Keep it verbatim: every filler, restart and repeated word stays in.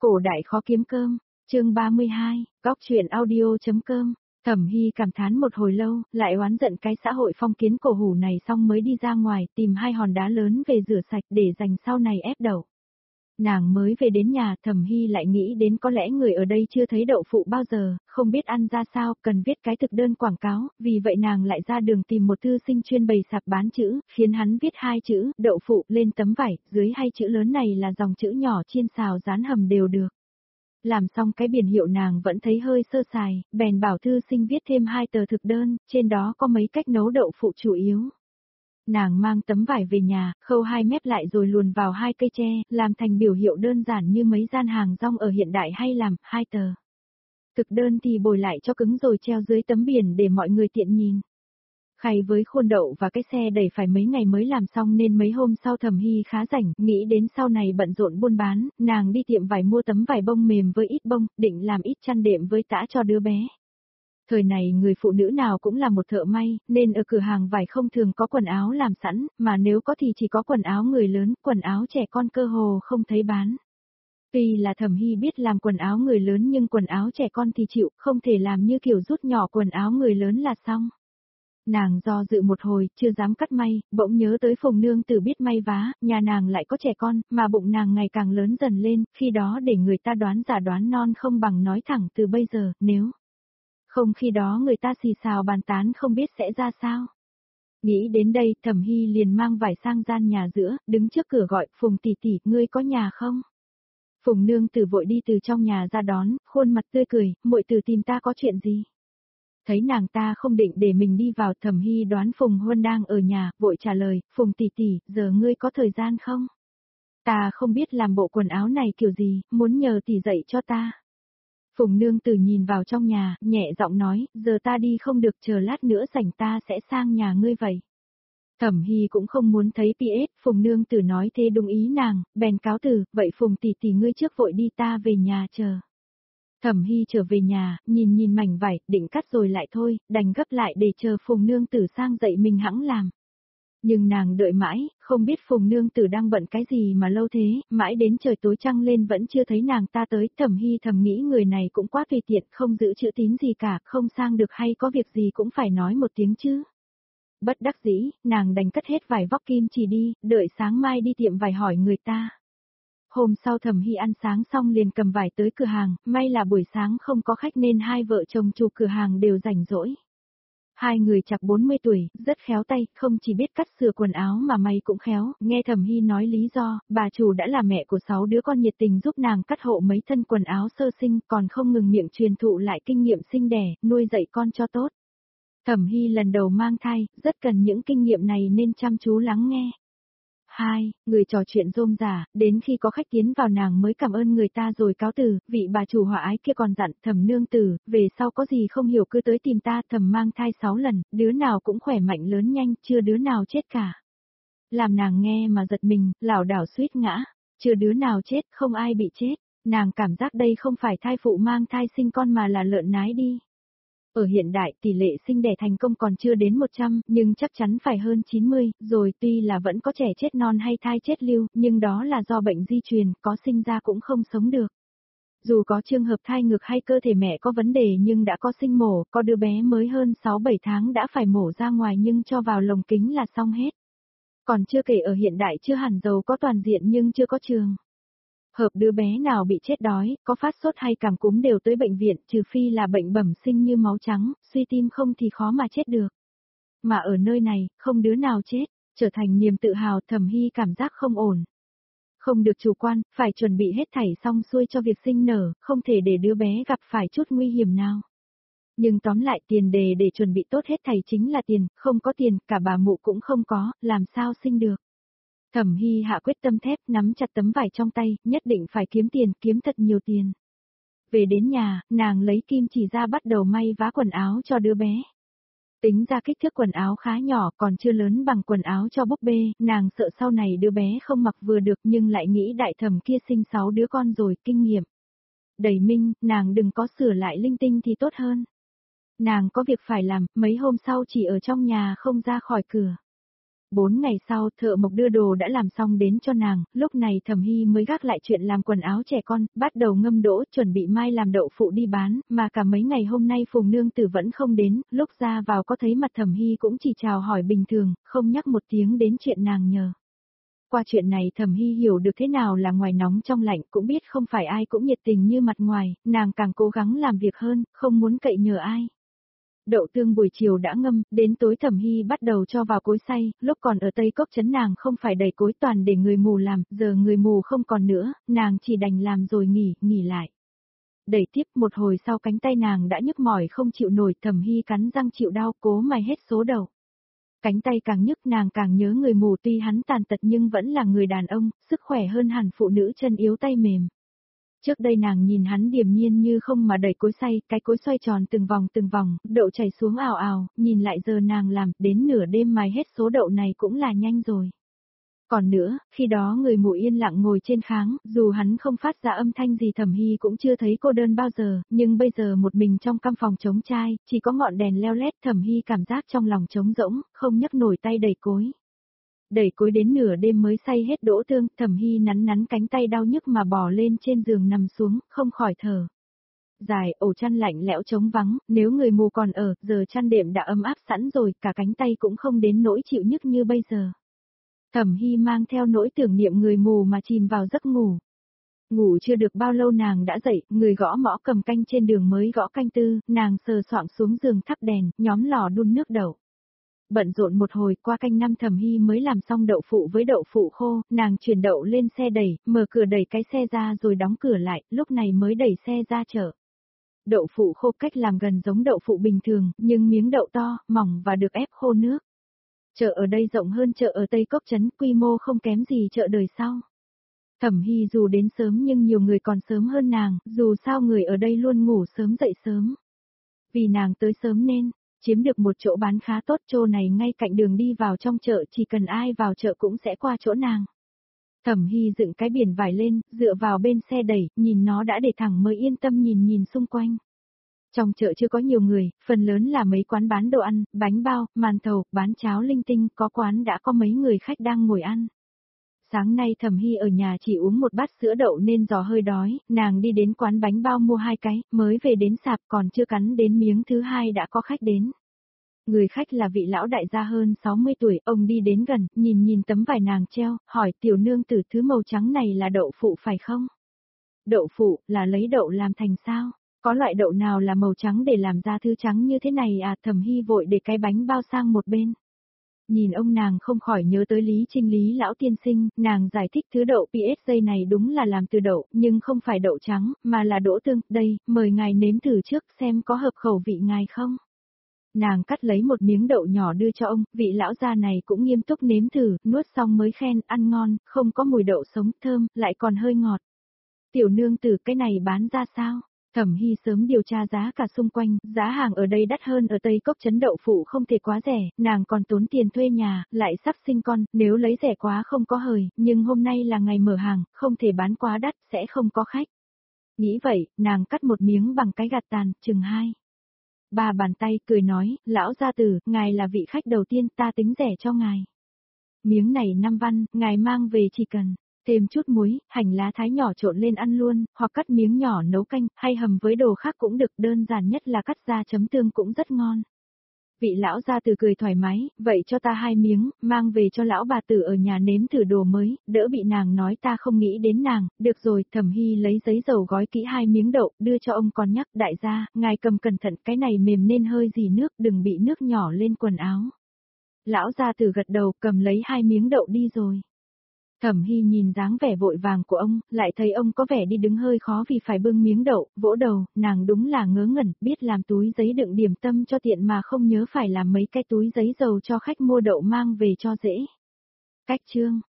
Cổ đại khó kiếm cơm, chương ba mươi hai, góc truyện audio.com. Thẩm Hy cảm thán một hồi lâu, lại oán giận cái xã hội phong kiến cổ hủ này, xong mới đi ra ngoài tìm hai hòn đá lớn về rửa sạch để dành sau này ép đậu. Nàng mới về đến nhà, Thẩm Hy lại nghĩ đến có lẽ người ở đây chưa thấy đậu phụ bao giờ, không biết ăn ra sao, cần viết cái thực đơn quảng cáo, vì vậy nàng lại ra đường tìm một thư sinh chuyên bày sạp bán chữ, khiến hắn viết hai chữ, đậu phụ, lên tấm vải, dưới hai chữ lớn này là dòng chữ nhỏ chiên xào rán hầm đều được. Làm xong cái biển hiệu nàng vẫn thấy hơi sơ sài, bèn bảo thư sinh viết thêm hai tờ thực đơn, trên đó có mấy cách nấu đậu phụ chủ yếu. Nàng mang tấm vải về nhà, khâu hai mép lại rồi luồn vào hai cây tre, làm thành biểu hiệu đơn giản như mấy gian hàng rong ở hiện đại hay làm, hai tờ. Thực đơn thì bồi lại cho cứng rồi treo dưới tấm biển để mọi người tiện nhìn. Khay với khuôn đậu và cái xe đẩy phải mấy ngày mới làm xong nên mấy hôm sau Thẩm Hy khá rảnh, nghĩ đến sau này bận rộn buôn bán, nàng đi tiệm vải mua tấm vải bông mềm với ít bông, định làm ít chăn đệm với tã cho đứa bé. Thời này người phụ nữ nào cũng là một thợ may, nên ở cửa hàng vải không thường có quần áo làm sẵn, mà nếu có thì chỉ có quần áo người lớn, quần áo trẻ con cơ hồ không thấy bán. Tuy là Thẩm Hy biết làm quần áo người lớn nhưng quần áo trẻ con thì chịu, không thể làm như kiểu rút nhỏ quần áo người lớn là xong. Nàng do dự một hồi, chưa dám cắt may, bỗng nhớ tới Phùng nương tử biết may vá, nhà nàng lại có trẻ con, mà bụng nàng ngày càng lớn dần lên, khi đó để người ta đoán giả đoán non không bằng nói thẳng từ bây giờ, nếu không khi đó người ta xì xào bàn tán không biết sẽ ra sao. Nghĩ đến đây, Thẩm Hy liền mang vải sang gian nhà giữa, đứng trước cửa gọi, Phùng tỷ tỷ, ngươi có nhà không? Phùng nương tử vội đi từ trong nhà ra đón, khuôn mặt tươi cười, muội tử tìm ta có chuyện gì? Thấy nàng ta không định để mình đi vào, Thẩm Hy đoán Phùng Huân đang ở nhà, vội trả lời, Phùng tỷ tỷ, giờ ngươi có thời gian không? Ta không biết làm bộ quần áo này kiểu gì, muốn nhờ tỷ dạy cho ta. Phùng nương tử nhìn vào trong nhà, nhẹ giọng nói, giờ ta đi không được, chờ lát nữa rảnh ta sẽ sang nhà ngươi vậy. Thẩm Hy cũng không muốn thấy pê ét, Phùng nương tử nói thế đúng ý nàng, bèn cáo từ, vậy Phùng tỷ tỷ ngươi trước vội đi, ta về nhà chờ. Thẩm Hy trở về nhà, nhìn nhìn mảnh vải, định cắt rồi lại thôi, đành gấp lại để chờ Phùng nương tử sang dậy mình hẵng làm. Nhưng nàng đợi mãi, không biết Phùng nương tử đang bận cái gì mà lâu thế, mãi đến trời tối trăng lên vẫn chưa thấy nàng ta tới, Thẩm Hy thầm nghĩ người này cũng quá tùy tiện, không giữ chữ tín gì cả, không sang được hay có việc gì cũng phải nói một tiếng chứ. Bất đắc dĩ, nàng đành cất hết vải vóc kim chỉ đi, đợi sáng mai đi tiệm vải hỏi người ta. Hôm sau Thẩm Hy ăn sáng xong liền cầm vải tới cửa hàng, may là buổi sáng không có khách nên hai vợ chồng chủ cửa hàng đều rảnh rỗi. Hai người chạc bốn mươi tuổi, rất khéo tay, không chỉ biết cắt sửa quần áo mà may cũng khéo, nghe Thẩm Hy nói lý do, bà chủ đã là mẹ của sáu đứa con nhiệt tình giúp nàng cắt hộ mấy thân quần áo sơ sinh, còn không ngừng miệng truyền thụ lại kinh nghiệm sinh đẻ, nuôi dạy con cho tốt. Thẩm Hy lần đầu mang thai, rất cần những kinh nghiệm này nên chăm chú lắng nghe. Hai, người trò chuyện rôm rả, đến khi có khách tiến vào nàng mới cảm ơn người ta rồi cáo từ, vị bà chủ hòa ái kia còn dặn, Thẩm nương tử, về sau có gì không hiểu cứ tới tìm ta, Thẩm mang thai sáu lần, đứa nào cũng khỏe mạnh lớn nhanh, chưa đứa nào chết cả. Làm nàng nghe mà giật mình, lảo đảo suýt ngã, chưa đứa nào chết, không ai bị chết, nàng cảm giác đây không phải thai phụ mang thai sinh con mà là lợn nái đi. Ở hiện đại tỷ lệ sinh đẻ thành công còn chưa đến một trăm, nhưng chắc chắn phải hơn chín mươi, rồi tuy là vẫn có trẻ chết non hay thai chết lưu, nhưng đó là do bệnh di truyền, có sinh ra cũng không sống được. Dù có trường hợp thai ngược hay cơ thể mẹ có vấn đề nhưng đã có sinh mổ, có đứa bé mới hơn sáu bảy tháng đã phải mổ ra ngoài nhưng cho vào lồng kính là xong hết. Còn chưa kể ở hiện đại chưa hẳn giàu có toàn diện nhưng chưa có trường hợp đứa bé nào bị chết đói, có phát sốt hay cảm cúm đều tới bệnh viện, trừ phi là bệnh bẩm sinh như máu trắng, suy tim không thì khó mà chết được. Mà ở nơi này, không đứa nào chết, trở thành niềm tự hào. Thẩm Hy cảm giác không ổn. Không được chủ quan, phải chuẩn bị hết thảy xong xuôi cho việc sinh nở, không thể để đứa bé gặp phải chút nguy hiểm nào. Nhưng tóm lại tiền đề để chuẩn bị tốt hết thảy chính là tiền, không có tiền, cả bà mụ cũng không có, làm sao sinh được. Thẩm Hy hạ quyết tâm thép, nắm chặt tấm vải trong tay, nhất định phải kiếm tiền, kiếm thật nhiều tiền. Về đến nhà, nàng lấy kim chỉ ra bắt đầu may vá quần áo cho đứa bé. Tính ra kích thước quần áo khá nhỏ, còn chưa lớn bằng quần áo cho búp bê, nàng sợ sau này đứa bé không mặc vừa được nhưng lại nghĩ đại thẩm kia sinh sáu đứa con rồi, kinh nghiệm đầy minh, nàng đừng có sửa lại linh tinh thì tốt hơn. Nàng có việc phải làm, mấy hôm sau chỉ ở trong nhà không ra khỏi cửa. Bốn ngày sau, thợ mộc đưa đồ đã làm xong đến cho nàng, lúc này Thẩm Hy mới gác lại chuyện làm quần áo trẻ con, bắt đầu ngâm đỗ, chuẩn bị mai làm đậu phụ đi bán, mà cả mấy ngày hôm nay Phùng nương tử vẫn không đến, lúc ra vào có thấy mặt Thẩm Hy cũng chỉ chào hỏi bình thường, không nhắc một tiếng đến chuyện nàng nhờ. Qua chuyện này Thẩm Hy hiểu được thế nào là ngoài nóng trong lạnh, cũng biết không phải ai cũng nhiệt tình như mặt ngoài, nàng càng cố gắng làm việc hơn, không muốn cậy nhờ ai. Đậu tương buổi chiều đã ngâm, đến tối Thẩm Hy bắt đầu cho vào cối xay, lúc còn ở Tây Cốc trấn nàng không phải đầy cối toàn để người mù làm, giờ người mù không còn nữa, nàng chỉ đành làm rồi nghỉ, nghỉ lại. Đẩy tiếp một hồi sau cánh tay nàng đã nhức mỏi không chịu nổi, Thẩm Hy cắn răng chịu đau cố mài hết số đậu. Cánh tay càng nhức nàng càng nhớ người mù, tuy hắn tàn tật nhưng vẫn là người đàn ông, sức khỏe hơn hẳn phụ nữ chân yếu tay mềm. Trước đây nàng nhìn hắn điềm nhiên như không mà đẩy cối xay, cái cối xoay tròn từng vòng từng vòng, đậu chảy xuống ào ào, nhìn lại giờ nàng làm, đến nửa đêm mài hết số đậu này cũng là nhanh rồi. Còn nữa, khi đó người mù yên lặng ngồi trên kháng, dù hắn không phát ra âm thanh gì Thẩm Hy cũng chưa thấy cô đơn bao giờ, nhưng bây giờ một mình trong căn phòng trống trai, chỉ có ngọn đèn leo lét, Thẩm Hy cảm giác trong lòng trống rỗng, không nhấc nổi tay đẩy cối. Đẩy cối đến nửa đêm mới xay hết đỗ tương, Thẩm Hy nắn nắn cánh tay đau nhức mà bò lên trên giường nằm xuống, không khỏi thở. Dài, ổ chăn lạnh lẽo trống vắng, nếu người mù còn ở, giờ chăn đệm đã ấm áp sẵn rồi, cả cánh tay cũng không đến nỗi chịu nhức như bây giờ. Thẩm Hy mang theo nỗi tưởng niệm người mù mà chìm vào giấc ngủ. Ngủ chưa được bao lâu nàng đã dậy, người gõ mõ cầm canh trên đường mới gõ canh tư, nàng sờ soạng xuống giường thắp đèn, nhóm lò đun nước đậu. Bận rộn một hồi qua canh năm Thẩm Hy mới làm xong đậu phụ với đậu phụ khô, nàng chuyển đậu lên xe đẩy, mở cửa đẩy cái xe ra rồi đóng cửa lại, lúc này mới đẩy xe ra chợ. Đậu phụ khô cách làm gần giống đậu phụ bình thường, nhưng miếng đậu to, mỏng và được ép khô nước. Chợ ở đây rộng hơn chợ ở Tây Cốc trấn, quy mô không kém gì chợ đời sau. Thẩm Hy dù đến sớm nhưng nhiều người còn sớm hơn nàng, dù sao người ở đây luôn ngủ sớm dậy sớm. Vì nàng tới sớm nên, chiếm được một chỗ bán khá tốt, chỗ này ngay cạnh đường đi vào trong chợ, chỉ cần ai vào chợ cũng sẽ qua chỗ nàng. Thẩm Hy dựng cái biển vải lên, dựa vào bên xe đẩy, nhìn nó đã để thẳng mới yên tâm nhìn nhìn xung quanh. Trong chợ chưa có nhiều người, phần lớn là mấy quán bán đồ ăn, bánh bao, màn thầu, bán cháo linh tinh, có quán đã có mấy người khách đang ngồi ăn. Sáng nay Thẩm Hy ở nhà chỉ uống một bát sữa đậu nên giò hơi đói, nàng đi đến quán bánh bao mua hai cái, mới về đến sạp còn chưa cắn đến miếng thứ hai đã có khách đến. Người khách là vị lão đại gia hơn sáu mươi tuổi, ông đi đến gần, nhìn nhìn tấm vải nàng treo, hỏi tiểu nương tử thứ màu trắng này là đậu phụ phải không? Đậu phụ, là lấy đậu làm thành sao? Có loại đậu nào là màu trắng để làm ra thứ trắng như thế này à? Thẩm Hy vội để cái bánh bao sang một bên. Nhìn ông nàng không khỏi nhớ tới Lý Trinh Lý lão tiên sinh, nàng giải thích thứ đậu pê ét giê này đúng là làm từ đậu, nhưng không phải đậu trắng, mà là đỗ tương, đây, mời ngài nếm thử trước xem có hợp khẩu vị ngài không. Nàng cắt lấy một miếng đậu nhỏ đưa cho ông, vị lão gia này cũng nghiêm túc nếm thử, nuốt xong mới khen, ăn ngon, không có mùi đậu sống, thơm, lại còn hơi ngọt. Tiểu nương tử cái này bán ra sao? Thẩm Hy sớm điều tra giá cả xung quanh, giá hàng ở đây đắt hơn ở Tây Cốc trấn, đậu phụ không thể quá rẻ, nàng còn tốn tiền thuê nhà, lại sắp sinh con, nếu lấy rẻ quá không có hời, nhưng hôm nay là ngày mở hàng, không thể bán quá đắt, sẽ không có khách. Nghĩ vậy, nàng cắt một miếng bằng cái gạt tàn, chừng hai. Ba bàn tay cười nói, lão gia tử, ngài là vị khách đầu tiên, ta tính rẻ cho ngài. Miếng này năm văn, ngài mang về chỉ cần. Thêm chút muối, hành lá thái nhỏ trộn lên ăn luôn, hoặc cắt miếng nhỏ nấu canh, hay hầm với đồ khác cũng được, đơn giản nhất là cắt ra chấm tương cũng rất ngon. Vị lão gia tử cười thoải mái, vậy cho ta hai miếng, mang về cho lão bà tử ở nhà nếm thử đồ mới, đỡ bị nàng nói ta không nghĩ đến nàng, được rồi. Thẩm Hy lấy giấy dầu gói kỹ hai miếng đậu, đưa cho ông, còn nhắc, đại gia, ngài cầm cẩn thận, cái này mềm nên hơi dì nước, đừng bị nước nhỏ lên quần áo. Lão gia tử gật đầu, cầm lấy hai miếng đậu đi rồi. Thẩm Hy nhìn dáng vẻ vội vàng của ông, lại thấy ông có vẻ đi đứng hơi khó vì phải bưng miếng đậu, vỗ đầu, nàng đúng là ngớ ngẩn, biết làm túi giấy đựng điểm tâm cho tiện mà không nhớ phải làm mấy cái túi giấy dầu cho khách mua đậu mang về cho dễ. Cách chương